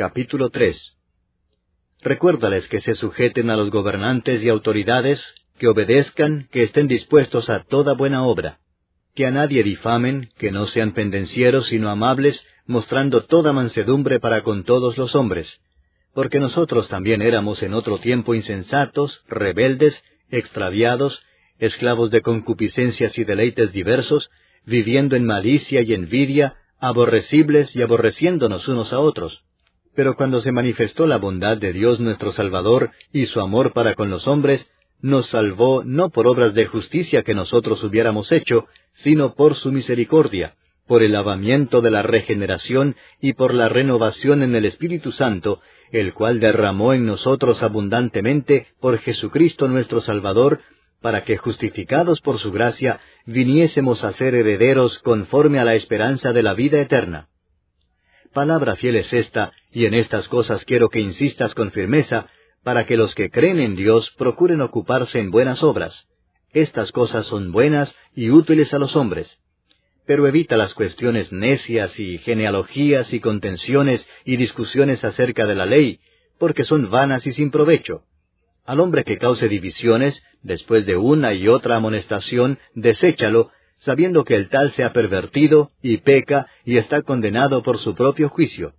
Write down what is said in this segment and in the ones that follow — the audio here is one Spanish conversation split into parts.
capítulo 3. Recuérdales que se sujeten a los gobernantes y autoridades, que obedezcan, que estén dispuestos a toda buena obra, que a nadie difamen, que no sean pendencieros sino amables, mostrando toda mansedumbre para con todos los hombres, porque nosotros también éramos en otro tiempo insensatos, rebeldes, extraviados, esclavos de concupiscencias y deleites diversos, viviendo en malicia y envidia, aborrecibles y aborreciéndonos unos a otros. Pero cuando se manifestó la bondad de Dios nuestro Salvador y su amor para con los hombres, nos salvó no por obras de justicia que nosotros hubiéramos hecho, sino por su misericordia, por el lavamiento de la regeneración y por la renovación en el Espíritu Santo, el cual derramó en nosotros abundantemente por Jesucristo nuestro Salvador, para que, justificados por su gracia, viniésemos a ser herederos conforme a la esperanza de la vida eterna. Palabra fiel es esta, y en estas cosas quiero que insistas con firmeza, para que los que creen en Dios procuren ocuparse en buenas obras. Estas cosas son buenas y útiles a los hombres. Pero evita las cuestiones necias y genealogías y contenciones y discusiones acerca de la ley, porque son vanas y sin provecho. Al hombre que cause divisiones, después de una y otra amonestación, deséchalo, sabiendo que el tal se ha pervertido, y peca, y está condenado por su propio juicio.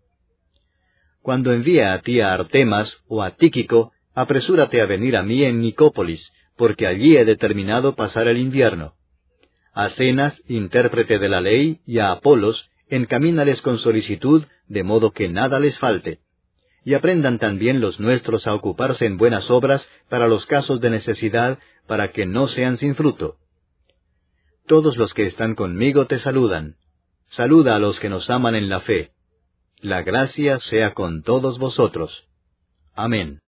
Cuando envíe a ti a Artemas o a Tíquico, apresúrate a venir a mí en Nicópolis, porque allí he determinado pasar el invierno. A Zenas, intérprete de la ley, y a Apolos, encamínales con solicitud, de modo que nada les falte. Y aprendan también los nuestros a ocuparse en buenas obras para los casos de necesidad, para que no sean sin fruto. Todos los que están conmigo te saludan. Saluda a los que nos aman en la fe. La gracia sea con todos vosotros. Amén.